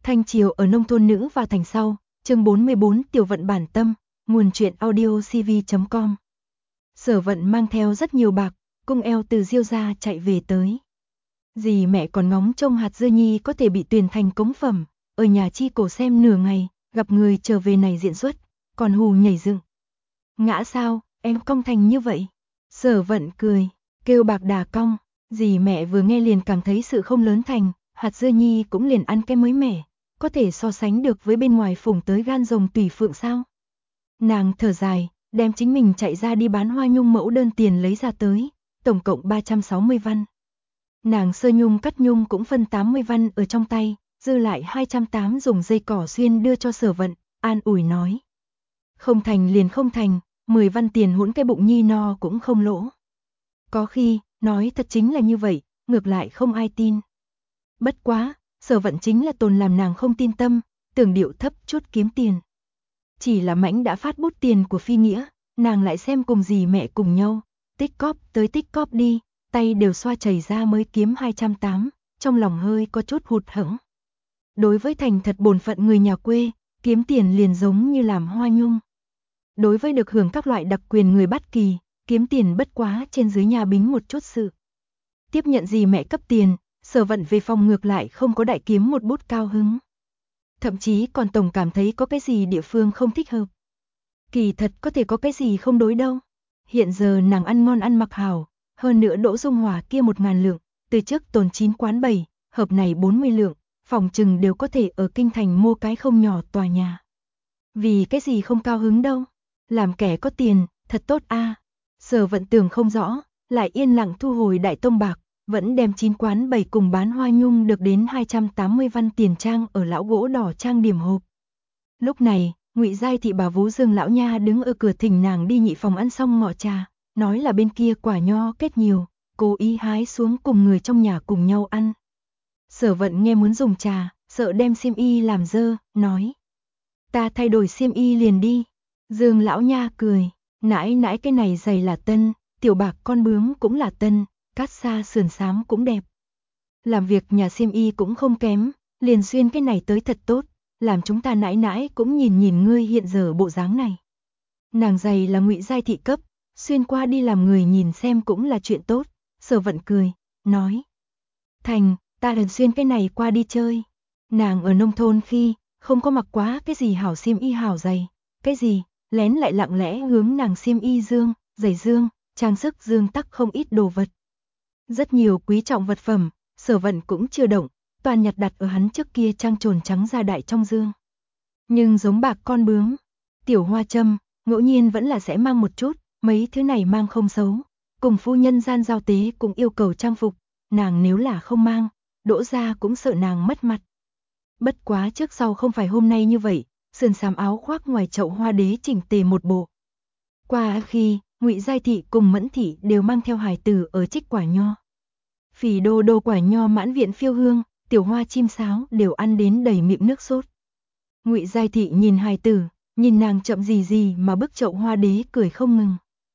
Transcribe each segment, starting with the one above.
Thanh Triều ở nông thôn nữ và thành sau, chương 44 Tiểu Vận bản tâm, nguồn truyện audio cv.com. Sở Vận mang theo rất nhiều bạc, cung eo từ Diêu gia chạy về tới. Dì mẹ còn ngóng trông hạt dưa nhi có thể bị tuyển thành cống phẩm, ở nhà chi cổ xem nửa ngày, gặp người trở về này diễn xuất, còn hù nhảy dựng. Ngã sao, em cong thành như vậy? Sở Vận cười, kêu bạc đà cong, dì mẹ vừa nghe liền cảm thấy sự không lớn thành, hạt dưa nhi cũng liền ăn cái mới mẻ, có thể so sánh được với bên ngoài phủng tới gan rồng tùy phượng sao? Nàng thở dài, đem chính mình chạy ra đi bán hoa nhung mẫu đơn tiền lấy ra tới, tổng cộng 360 văn. Nàng sơ nhung cắt nhung cũng phân 80 văn ở trong tay, dư lại 208 dùng dây cỏ xuyên đưa cho Sở Vận, an ủi nói. Không thành liền không thành, 10 văn tiền hỗn cái bụng nhi no cũng không lỗ. Có khi, nói thật chính là như vậy, ngược lại không ai tin. Bất quá, Sở Vận chính là tồn làm nàng không tin tâm, tưởng điệu thấp chút kiếm tiền. Chỉ là Mãnh đã phát bút tiền của Phi Nghĩa, nàng lại xem cùng dì mẹ cùng nhau, tích cóp tới tích cóp đi, tay đều xoa chảy ra mới kiếm 208, trong lòng hơi có chút hụt hẫng. Đối với thành thật bổn phận người nhà quê, kiếm tiền liền giống như làm hoa nhung. Đối với được hưởng các loại đặc quyền người bắt kỳ, kiếm tiền bất quá trên dưới nhà bính một chút sự. Tiếp nhận dì mẹ cấp tiền, Sở Vận về phòng ngược lại không có đại kiếm một bút cao hứng. Thậm chí còn tổng cảm thấy có cái gì địa phương không thích hợp. Kỳ thật có thể có cái gì không đối đâu. Hiện giờ nàng ăn ngon ăn mặc hảo, hơn nữa Đỗ Dung Hòa kia 1000 lượng, từ trước tồn 9 quán 7, hợp này 40 lượng, phòng trừng đều có thể ở kinh thành mua cái không nhỏ tòa nhà. Vì cái gì không cao hứng đâu, làm kẻ có tiền, thật tốt a. Sở Vận tưởng không rõ, lại yên lặng thu hồi đại tông bạc, vẫn đem 9 quán 7 cùng bán hoa nhung được đến 280 văn tiền trang ở lão gỗ đỏ trang điểm hộp. Lúc này, Ngụy Giai thị bà vú Dương lão nha đứng ở cửa thỉnh nàng đi nhị phòng ăn xong ngọ trà, nói là bên kia quả nho kết nhiều, cố ý hái xuống cùng người trong nhà cùng nhau ăn. Sở Vận nghe muốn dùng trà, sợ đem xiêm y làm dơ, nói: "Ta thay đổi xiêm y liền đi." Dương lão nha cười: "Nãi nãi cái này giày là tân, tiểu bạc con bướm cũng là tân, cát sa sườn xám cũng đẹp. Làm việc nhà xiêm y cũng không kém, liền xuyên cái này tới thật tốt, làm chúng ta nãi nãi cũng nhìn nhìn ngươi hiện giờ bộ dáng này." Nàng giày là Ngụy Giai thị cấp, xuyên qua đi làm người nhìn xem cũng là chuyện tốt. Sở Vận cười, nói: "Thành, ta lần xuyên cái này qua đi chơi." Nàng ở nông thôn khi, không có mặc quá cái gì hảo xiêm y hảo giày, cái gì, lén lại lặng lẽ hướng nàng xiêm y dương, giày dương, trang sức dương tắc không ít đồ vật. Rất nhiều quý trọng vật phẩm, Sở Vận cũng chưa động, toàn nhặt đặt ở hắn trước kia trang trồn trắng da đại trong dương. Nhưng giống bạc con bướm, tiểu hoa châm, ngẫu nhiên vẫn là sẽ mang một chút, mấy thứ này mang không xấu. Cùng phu nhân gian giao tế cũng yêu cầu trang phục, nàng nếu là không mang, Đỗ gia cũng sợ nàng mất mặt. Bất quá trước sau không phải hôm nay như vậy, sườn xám áo khoác ngoài chậu hoa đế chỉnh tề một bộ. Qua khi, Ngụy Giai thị cùng Mẫn thị đều mang theo hài tử ở trích quả nho. Phỉ đô đô quả nho mãn viện phiêu hương, tiểu hoa chim sáo đều ăn đến đầy miệng nước sốt. Ngụy Giai thị nhìn hài tử, nhìn nàng chậm gì gì mà bức chậu hoa đế cười không ngừng.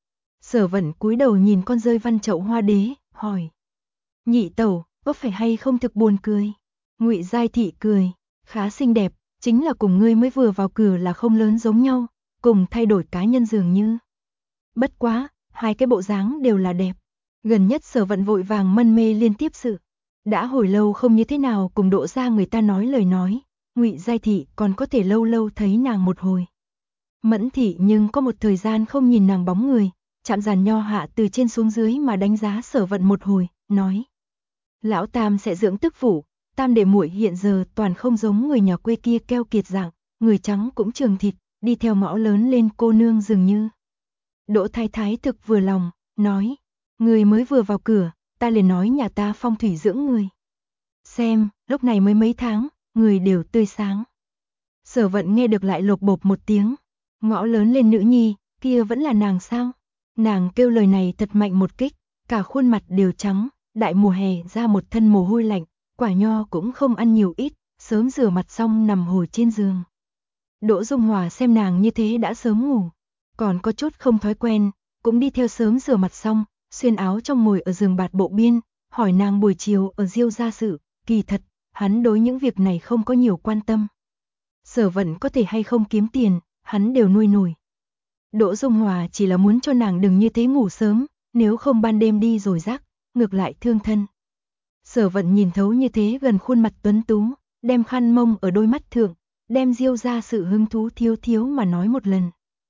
Sở Vận cúi đầu nhìn con rơi văn chậu hoa đế, hỏi: "Nhị tẩu, có phải hay không thực buồn cười?" Ngụy Giai thị cười: "Khá xinh đẹp, chính là cùng ngươi mới vừa vào cửa là không lớn giống nhau, cùng thay đổi cá nhân dường như. Bất quá, hai cái bộ dáng đều là đẹp." Gần nhất Sở Vận vội vàng mân mê liên tiếp sự, đã hồi lâu không như thế nào cùng Đỗ gia người ta nói lời nói, Ngụy Giai thị còn có thể lâu lâu thấy nàng một hồi. Mẫn thị nhưng có một thời gian không nhìn nàng bóng người, chạm giàn nho hạ từ trên xuống dưới mà đánh giá Sở Vận một hồi, nói: "Lão Tam sẽ dưỡng tức phụ, Tam đệ muội hiện giờ toàn không giống người nhà quê kia keo kiệt dạng, người trắng cũng trường thịt, đi theo ngõ lớn lên cô nương dường như." Đỗ Thái Thái thực vừa lòng, nói: "Người mới vừa vào cửa, ta liền nói nhà ta phong thủy dưỡng người. Xem, lúc này mới mấy tháng, người đều tươi sáng." Sở Vận nghe được lại lột bột một tiếng, ngõ lớn lên nữ nhi, kia vẫn là nàng sao? Nàng kêu lời này thật mạnh một kích, cả khuôn mặt đều trắng, đại mùa hè ra một thân mồ hôi lạnh, quả nho cũng không ăn nhiều ít, sớm rửa mặt xong nằm hồi trên giường. Đỗ Dung Hòa xem nàng như thế đã sớm ngủ, còn có chút không thói quen, cũng đi theo sớm rửa mặt xong, xuyên áo trong ngồi ở giường bạt bộ biên, hỏi nàng buổi chiều ở Diêu gia sự, kỳ thật, hắn đối những việc này không có nhiều quan tâm. Sở Vận có thể hay không kiếm tiền, hắn đều nuôi nổi. Đỗ Dung Hòa chỉ là muốn cho nàng đừng như thế ngủ sớm, nếu không ban đêm đi rồi rác, ngược lại thương thân. Sở Vận nhìn thấu như thế gần khuôn mặt tuấn tú, đem khăn mông ở đôi mắt thượng, đem Diêu ra sự hứng thú thiếu thiếu mà nói một lần.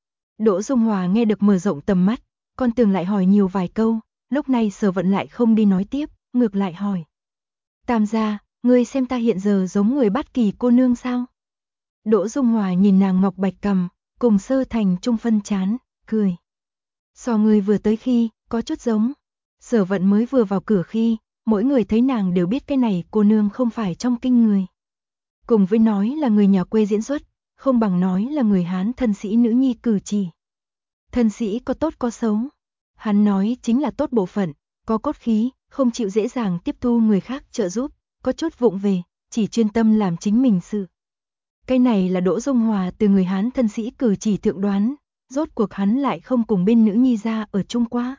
Đỗ Dung Hòa nghe được mở rộng tầm mắt, còn tưởng lại hỏi nhiều vài câu, lúc này Sở Vận lại không đi nói tiếp, ngược lại hỏi. Tam gia, ngươi xem ta hiện giờ giống người Bát Kỳ cô nương sao? Đỗ Dung Hòa nhìn nàng ngọc bạch cằm, cùng sơ thành trung phân chán, cười. So ngươi vừa tới khi, có chút giống. Sở Vận mới vừa vào cửa khi, mỗi người thấy nàng đều biết cái này cô nương không phải trong kinh người. Cùng với nói là người nhà quê diễn xuất, không bằng nói là người Hán thân sĩ nữ nhi cử chỉ. Thân sĩ có tốt có xấu. Hắn nói chính là tốt bộ phận, có cốt khí, không chịu dễ dàng tiếp thu người khác trợ giúp, có chút vụng về, chỉ chuyên tâm làm chính mình sự. Cái này là Đỗ Dung Hòa từ người Hán thân sĩ cử chỉ thượng đoán, rốt cuộc hắn lại không cùng bên nữ nhi ra ở chung quá.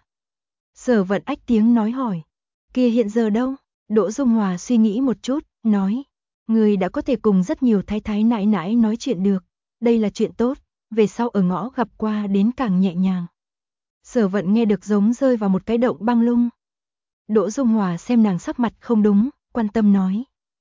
Sở Vận ách tiếng nói hỏi, kia hiện giờ đâu? Đỗ Dung Hòa suy nghĩ một chút, nói, người đã có thể cùng rất nhiều thái thái nãi nãi nói chuyện được, đây là chuyện tốt, về sau ở ngõ gặp qua đến càng nhẹ nhàng. Sở Vận nghe được giống rơi vào một cái động băng lung. Đỗ Dung Hòa xem nàng sắc mặt không đúng, quan tâm nói.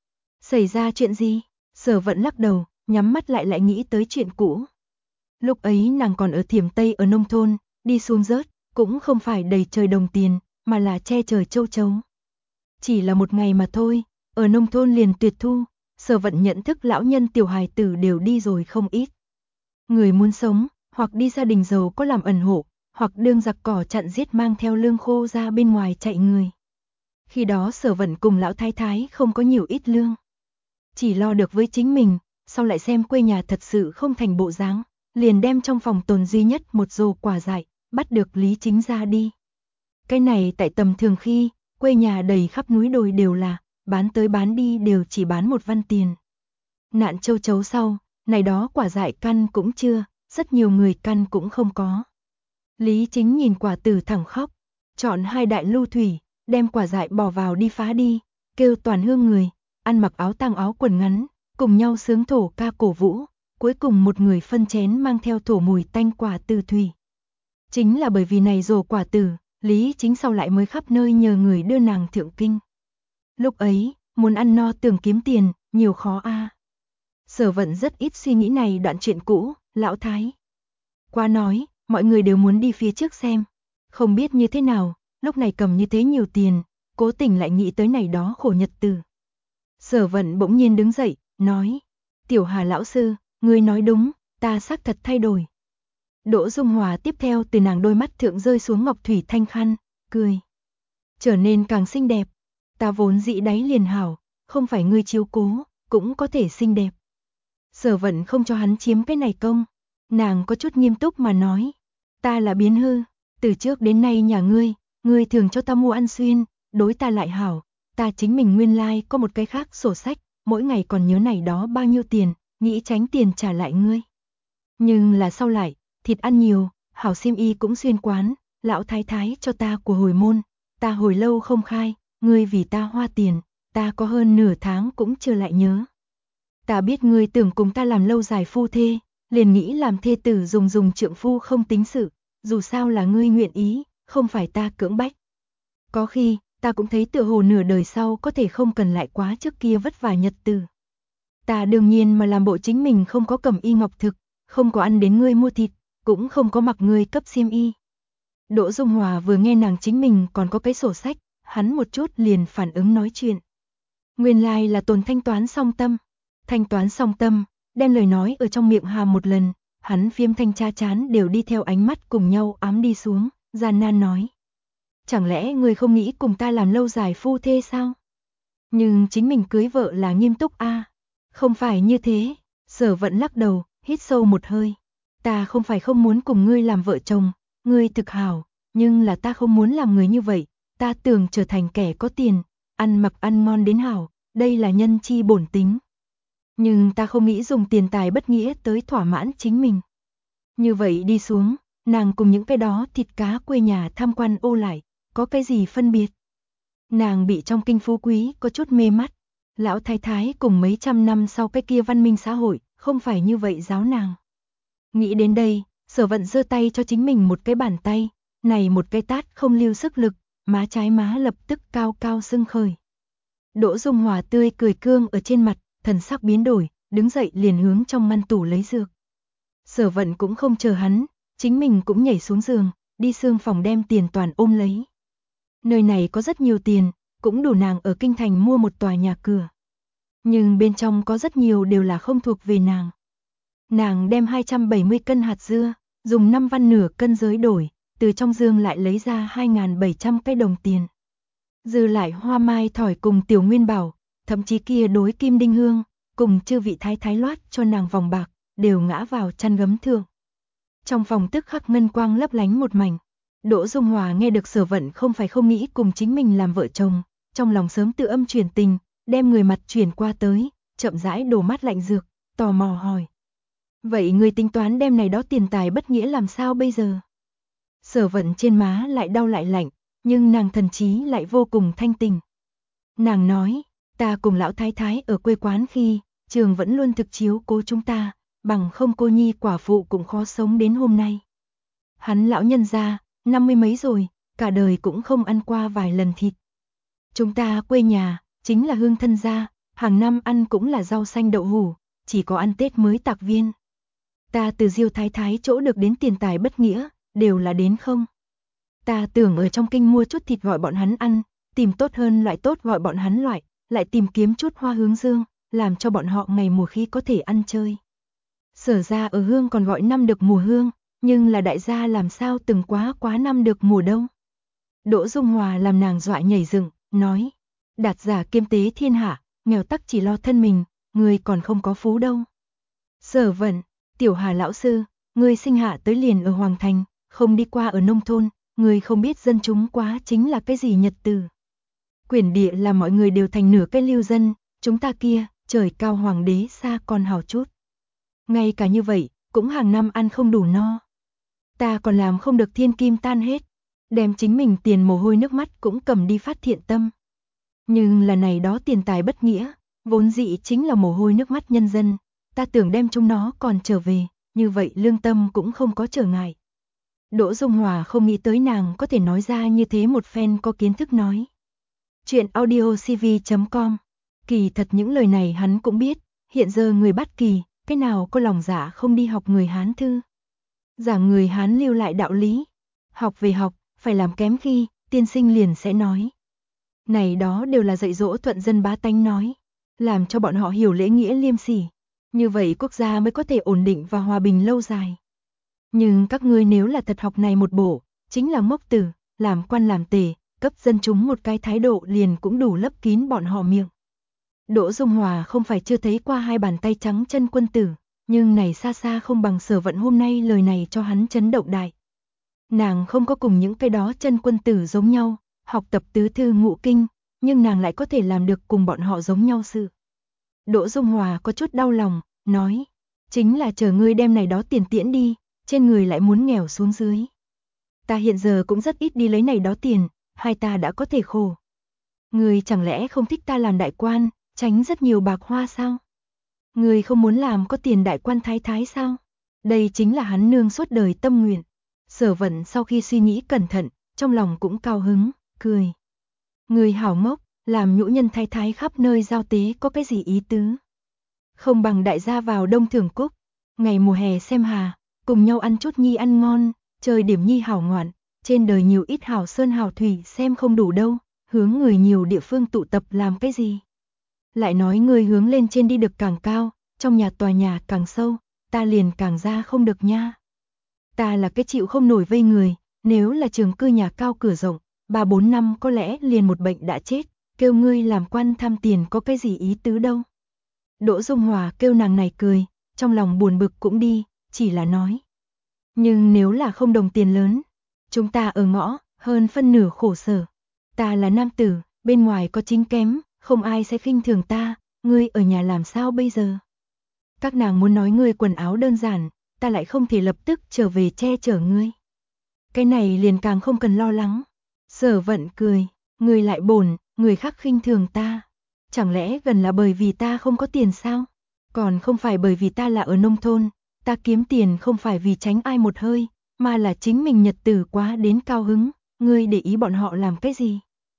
Xảy ra chuyện gì? Sở Vận lắc đầu, nhắm mắt lại nghĩ tới chuyện cũ. Lúc ấy nàng còn ở Thiểm Tây ở nông thôn, đi xuống rớt, cũng không phải đầy trời đồng tiền, mà là che trời châu chấu. Chỉ là một ngày mà thôi, ở nông thôn liền tuyệt thu, Sở Vận nhận thức lão nhân tiểu hài tử đều đi rồi không ít. Người muốn sống, hoặc đi gia đình giàu có làm ẩn hộ, hoặc đương giặc cỏ chặn giết mang theo lương khô ra bên ngoài chạy người. Khi đó Sở Vận cùng lão thái thái không có nhiều ít lương. Chỉ lo được với chính mình, sau lại xem quê nhà thật sự không thành bộ dáng, liền đem trong phòng tồn duy nhất một rổ quả dại, bắt được Lý Chính ra đi. Cái này tại tầm thường khi, quê nhà đầy khắp núi đồi đều là, bán tới bán đi đều chỉ bán 1 văn tiền. Nạn châu chấu sau, này đó quả dại căn cũng chưa, rất nhiều người căn cũng không có. Lý Chính nhìn quả tử thẳng khóc, chọn 2 đại lưu thủy, đem quả dại bỏ vào đi phá đi, kêu toàn hương người, ăn mặc áo tang áo quần ngắn, cùng nhau sướng thổ ca cổ vũ, cuối cùng một người phân chén mang theo thổ mùi tanh quả tử thủy. Chính là bởi vì này rổ quả tử, Lý Chính sau lại mới khắp nơi nhờ người đưa nàng thượng kinh. Lúc ấy, muốn ăn no tưởng kiếm tiền, nhiều khó a. Sở Vận rất ít suy nghĩ này đoạn chuyện cũ, lão thái. Qua nói, mọi người đều muốn đi phía trước xem. Không biết như thế nào, lúc này cầm như thế nhiều tiền, cố tình lại nghĩ tới này đó khổ nhật tử. Sở Vận bỗng nhiên đứng dậy, nói, Tiểu Hà lão sư, ngươi nói đúng, ta xác thật thay đổi. Đỗ Dung Hòa tiếp theo từ nàng đôi mắt thượng rơi xuống ngọc thủy thanh khăn, cười. Trở nên càng xinh đẹp, ta vốn dĩ đáy liền hảo, không phải ngươi chiếu cố, cũng có thể xinh đẹp. Sở Vận không cho hắn chiếm cái này công, nàng có chút nghiêm túc mà nói, ta là biến hư, từ trước đến nay nhà ngươi thường cho ta mua ăn xuyên, đối ta lại hảo, ta chính mình nguyên lai có một cái khác sổ sách, mỗi ngày còn nhớ này đó bao nhiêu tiền, nghĩ tránh tiền trả lại ngươi. Nhưng là sau lại, thịt ăn nhiều, hảo xiêm y cũng xuyên quán, lão thái thái cho ta của hồi môn, ta hồi lâu không khai, ngươi vì ta hoa tiền, ta có hơn nửa tháng cũng chưa lại nhớ. Ta biết ngươi tưởng cùng ta làm lâu dài phu thê, liền nghĩ làm thê tử dùng trượng phu không tính sự, dù sao là ngươi nguyện ý, không phải ta cưỡng bách. Có khi, ta cũng thấy tựa hồ nửa đời sau có thể không cần lại quá trước kia vất vả nhật tử. Ta đương nhiên mà làm bộ chính mình không có cầm y ngọc thực, không có ăn đến ngươi mua thịt, cũng không có mặc ngươi cấp xiêm y. Đỗ Dung Hòa vừa nghe nàng chính mình còn có cái sổ sách, hắn một chút liền phản ứng nói chuyện. Nguyên lai là Tồn thanh toán xong tâm. Thanh toán xong tâm, đem lời nói ở trong miệng hàm một lần, hắn phiếm thanh cha chán đều đi theo ánh mắt cùng nhau ám đi xuống, gian nan nói. Chẳng lẽ ngươi không nghĩ cùng ta làm lâu dài phu thê sao? Nhưng chính mình cưới vợ là nghiêm túc a. Không phải như thế, Sở Vận lắc đầu, hít sâu một hơi. Ta không phải không muốn cùng ngươi làm vợ chồng, ngươi thực hảo, nhưng là ta không muốn làm người như vậy, ta tưởng trở thành kẻ có tiền, ăn mặc ăn ngon đến hảo, đây là nhân chi bổn tính. Nhưng ta không nghĩ dùng tiền tài bất nghĩa tới thỏa mãn chính mình. Như vậy đi xuống, nàng cùng những cái đó thịt cá quê nhà tham quan ô lại, có cái gì phân biệt? Nàng bị trong kinh phú quý có chút mê mắt, Lão thái thái cùng mấy trăm năm sau cái kia văn minh xã hội, không phải như vậy giáo nàng. Nghĩ đến đây, Sở Vận giơ tay cho chính mình một cái bàn tay, này một cái tát không lưu sức lực, má trái má lập tức cao cao sưng khởi. Đỗ Dung Hòa tươi cười cương ở trên mặt, thần sắc biến đổi, đứng dậy liền hướng trong ngăn tủ lấy dược. Sở Vận cũng không chờ hắn, chính mình cũng nhảy xuống giường, đi xương phòng đem tiền toàn ôm lấy. Nơi này có rất nhiều tiền, cũng đủ nàng ở kinh thành mua một tòa nhà cửa. Nhưng bên trong có rất nhiều đều là không thuộc về nàng. Nàng đem 270 cân hạt dưa, dùng 5 văn nửa cân giới đổi, từ trong dương lại lấy ra 2.700 cái đồng tiền. Dư lại Hoa Mai thỏi cùng Tiểu Nguyên Bảo, thậm chí kia đối Kim Đinh Hương, cùng chư vị thái thái loát cho nàng vòng bạc, đều ngã vào chăn gấm thượng. Trong phòng tức khắc ngân quang lấp lánh một mảnh. Đỗ Dung Hòa nghe được Sở Vận không phải không nghĩ cùng chính mình làm vợ chồng, trong lòng sớm tự âm chuyển tình, đem người mặt chuyển qua tới, chậm rãi đổ mắt lạnh dược, tò mò hỏi. Vậy người tính toán đem này đó tiền tài bất nghĩa làm sao bây giờ? Sở Vận trên má lại đau lại lạnh, nhưng nàng thần trí lại vô cùng thanh tình. Nàng nói, ta cùng lão thái thái ở quê quán khi, trường vẫn luôn thực chiếu cố chúng ta, bằng không cô nhi quả phụ cũng khó sống đến hôm nay. Hắn lão nhân gia, 50 mấy rồi, cả đời cũng không ăn qua vài lần thịt. Chúng ta quê nhà, chính là hương thân gia, hàng năm ăn cũng là rau xanh đậu hủ, chỉ có ăn Tết mới tạc viên. Ta từ Diêu thái thái chỗ được đến tiền tài bất nghĩa, đều là đến không. Ta tưởng ở trong kinh mua chút thịt gọi bọn hắn ăn, tìm tốt hơn loại tốt gọi bọn hắn loại, lại tìm kiếm chút hoa hướng dương, làm cho bọn họ ngày mùa khi có thể ăn chơi. Sở ra ở hương còn gọi năm được mùa hương, nhưng là đại gia làm sao từng quá năm được mùa đông. Đỗ Dung Hòa làm nàng dọa nhảy dựng, nói, đạt giả kiêm tế thiên hạ, nghèo tắc chỉ lo thân mình, người còn không có phú đâu. Sở Vận, Tiểu Hà lão sư, người sinh hạ tới liền ở Hoàng Thành, không đi qua ở nông thôn, người không biết dân chúng quá chính là cái gì nhật từ. Quyển địa là mọi người đều thành nửa cái lưu dân, chúng ta kia, trời cao hoàng đế xa còn hào chút. Ngay cả như vậy, cũng hàng năm ăn không đủ no. Ta còn làm không được thiên kim tan hết, đem chính mình tiền mồ hôi nước mắt cũng cầm đi phát thiện tâm. Nhưng là này đó tiền tài bất nghĩa, vốn dĩ chính là mồ hôi nước mắt nhân dân, ta tưởng đem chúng nó còn trở về, như vậy lương tâm cũng không có trở ngại. Đỗ Dung Hòa không nghĩ tới nàng có thể nói ra như thế một phen có kiến thức nói. Chuyện audiocv.com. Kỳ thật những lời này hắn cũng biết, hiện giờ người Bát Kỳ, cái nào có lòng dạ không đi học người Hán thư. Giảng người Hán lưu lại đạo lý, học về học, phải làm kém khi, tiên sinh liền sẽ nói. Này đó đều là dạy dỗ thuận dân bá tánh nói, làm cho bọn họ hiểu lễ nghĩa liêm sỉ. Như vậy quốc gia mới có thể ổn định và hòa bình lâu dài. Nhưng các ngươi nếu là thật học này một bộ, chính là ngốc tử, làm quan làm tể, cấp dân chúng một cái thái độ liền cũng đủ lấp kín bọn họ miệng. Đỗ Dung Hòa không phải chưa thấy qua hai bàn tay trắng chân quân tử, nhưng này xa xa không bằng Sở Vận hôm nay lời này cho hắn chấn động đại. Nàng không có cùng những cái đó chân quân tử giống nhau, học tập tứ thư ngũ kinh, nhưng nàng lại có thể làm được cùng bọn họ giống nhau sự. Đỗ Dung Hòa có chút đau lòng, nói, chính là chờ ngươi đem này đó tiền tiễn đi, trên người lại muốn nghèo xuống dưới. Ta hiện giờ cũng rất ít đi lấy này đó tiền, hai ta đã có thể khổ. Ngươi chẳng lẽ không thích ta làm đại quan, tránh rất nhiều bạc hoa sao? Ngươi không muốn làm có tiền đại quan thái thái sao? Đây chính là hắn nương suốt đời tâm nguyện. Sở Vận sau khi suy nghĩ cẩn thận, trong lòng cũng cao hứng, cười. Ngươi hảo ngốc, làm nhũ nhân thái thái khắp nơi giao tế có cái gì ý tứ? Không bằng đại gia vào đông thưởng cúc, ngày mùa hè xem hà, cùng nhau ăn chút nhi ăn ngon, chơi điểm nhi hảo ngoạn, trên đời nhiều ít hảo sơn hảo thủy xem không đủ đâu, hướng người nhiều địa phương tụ tập làm cái gì? Lại nói người hướng lên trên đi được càng cao, trong nhà tòa nhà càng sâu, ta liền càng ra không được nha. Ta là cái chịu không nổi vây người, nếu là trường cư nhà cao cửa rộng, 3-4 năm có lẽ liền một bệnh đã chết, kêu ngươi làm quan tham tiền có cái gì ý tứ đâu. Đỗ Dung Hòa kêu nàng này cười, trong lòng buồn bực cũng đi, chỉ là nói. Nhưng nếu là không đồng tiền lớn, chúng ta ở ngõ, hơn phân nửa khổ sở. Ta là nam tử, bên ngoài có chính kém, không ai sẽ khinh thường ta, ngươi ở nhà làm sao bây giờ? Các nàng muốn nói ngươi quần áo đơn giản, ta lại không thể lập tức trở về che chở ngươi. Cái này liền càng không cần lo lắng. Sở Vận cười, ngươi lại bổn, người khác khinh thường ta. Chẳng lẽ gần là bởi vì ta không có tiền sao? Còn không phải bởi vì ta là ở nông thôn, ta kiếm tiền không phải vì tránh ai một hơi, mà là chính mình nhật tử quá đến cao hứng, ngươi để ý bọn họ làm cái gì?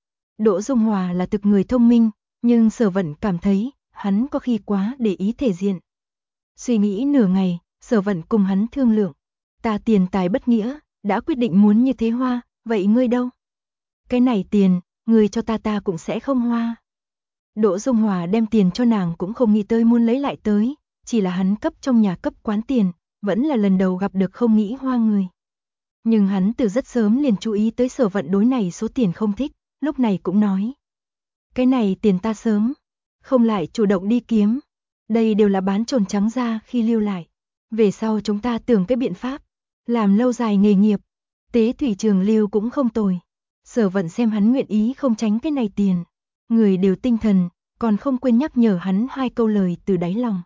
Đỗ Dung Hòa là thực người thông minh, nhưng Sở Vận cảm thấy, hắn có khi quá để ý thể diện. Suy nghĩ nửa ngày, Sở Vận cùng hắn thương lượng, ta tiền tài bất nghĩa, đã quyết định muốn như thế hoa, vậy ngươi đâu? Cái này tiền, ngươi cho ta cũng sẽ không hoa. Đỗ Dung Hòa đem tiền cho nàng cũng không nghĩ tới muốn lấy lại tới, chỉ là hắn cấp trong nhà cấp quán tiền, vẫn là lần đầu gặp được không nghĩ hoa người. Nhưng hắn từ rất sớm liền chú ý tới Sở Vận đối này số tiền không thích, lúc này cũng nói. Cái này tiền ta sớm, không lại chủ động đi kiếm. Đây đều là bán trồn trắng ra khi lưu lại. Về sau chúng ta tưởng cái biện pháp, làm lâu dài nghề nghiệp, tế thủy trường lưu cũng không tồi. Sở Vận xem hắn nguyện ý không tránh cái này tiền. Người đều tinh thần, còn không quên nhắc nhở hắn 2 câu lời từ đáy lòng.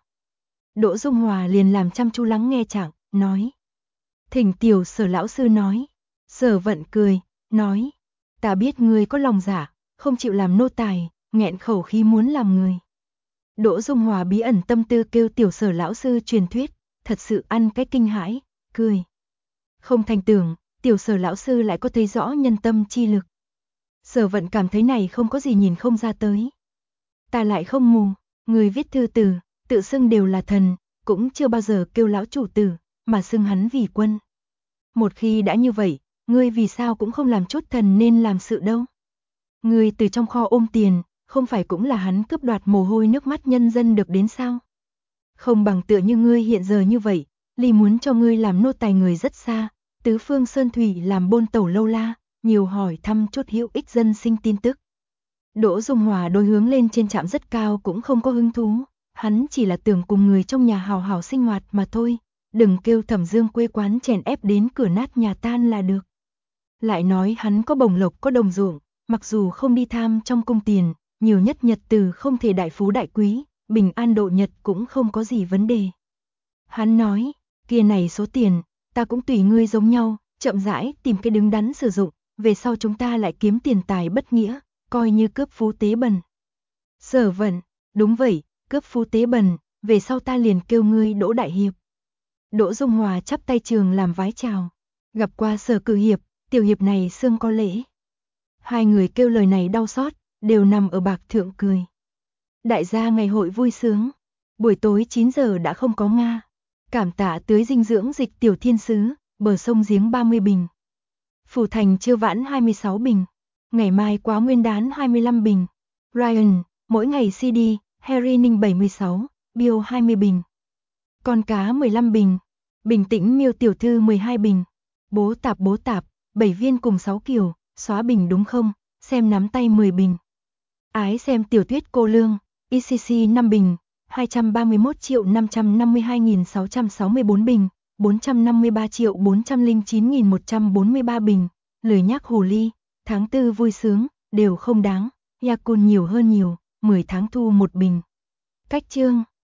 Đỗ Dung Hòa liền làm chăm chú lắng nghe chẳng, nói. Thỉnh tiểu Sở lão sư nói. Sở Vận cười, nói. Ta biết ngươi có lòng dạ, không chịu làm nô tài, nghẹn khẩu khí muốn làm người. Đỗ Dung Hòa bí ẩn tâm tư kêu tiểu Sở lão sư truyền thuyết, thật sự ăn cái kinh hãi, cười. Không thành tưởng, tiểu Sở lão sư lại có thấy rõ nhân tâm chi lực. Sở Vận cảm thấy này không có gì nhìn không ra tới. Ta lại không mù, người viết thư từ, tự xưng đều là thần, cũng chưa bao giờ kêu lão chủ tử, mà xưng hắn vì quân. Một khi đã như vậy, ngươi vì sao cũng không làm chút thần nên làm sự đâu. Ngươi từ trong kho ôm tiền, không phải cũng là hắn cướp đoạt mồ hôi nước mắt nhân dân được đến sao? Không bằng tựa như ngươi hiện giờ như vậy, Ly muốn cho ngươi làm nô tài người rất xa, tứ phương sơn thủy làm bôn tẩu lâu la, nhiều hỏi thăm chút hữu ích dân sinh tin tức. Đỗ Dung Hòa đôi hướng lên trên trạm rất cao cũng không có hứng thú, hắn chỉ là tưởng cùng người trong nhà hào hào sinh hoạt mà thôi, đừng kêu Thẩm Dương quê quán chèn ép đến cửa nát nhà tan là được. Lại nói hắn có bổng lộc có đồng ruộng, mặc dù không đi tham trong cung tiền, nhiều nhất nhật từ không thể đại phú đại quý, bình an độ nhật cũng không có gì vấn đề. Hắn nói, kia này số tiền, ta cũng tùy ngươi giống nhau, chậm rãi tìm cái đứng đắn sử dụng, về sau chúng ta lại kiếm tiền tài bất nghĩa, coi như cướp phú tế bần. Sở Vận, đúng vậy, cướp phú tế bần, về sau ta liền kêu ngươi Đỗ đại hiệp. Đỗ Dung Hòa chắp tay trường làm vái chào, gặp qua Sở cử hiệp, tiểu hiệp này xương có lễ. Hai người kêu lời này đau xót, đều nằm ở bạc thượng cười. Đại gia ngày hội vui sướng, buổi tối 9 giờ đã không có Nga. Cảm tạ tưới dinh dưỡng dịch tiểu thiên sứ, bờ sông giếng 30 bình. Phủ thành chưa vãn 26 bình. Ngày mai quá nguyên đán 25 bình. Ryan, mỗi ngày CD, Harry Ninh 76, Bill 20 bình. Con cá 15 bình. Bình tĩnh Miêu tiểu thư 12 bình. Bố tạp, 7 viên cùng 6 kiểu, xóa bình đúng không? Xem nắm tay 10 bình. Ái xem tiểu thuyết cô lương, ECC 5 bình. 231.552.664 bình, 453.409.143 bình, lười nhác hồ ly, tháng 4 vui sướng, đều không đáng, Yakun nhiều hơn nhiều, 10 tháng thu 1 bình. Cách chương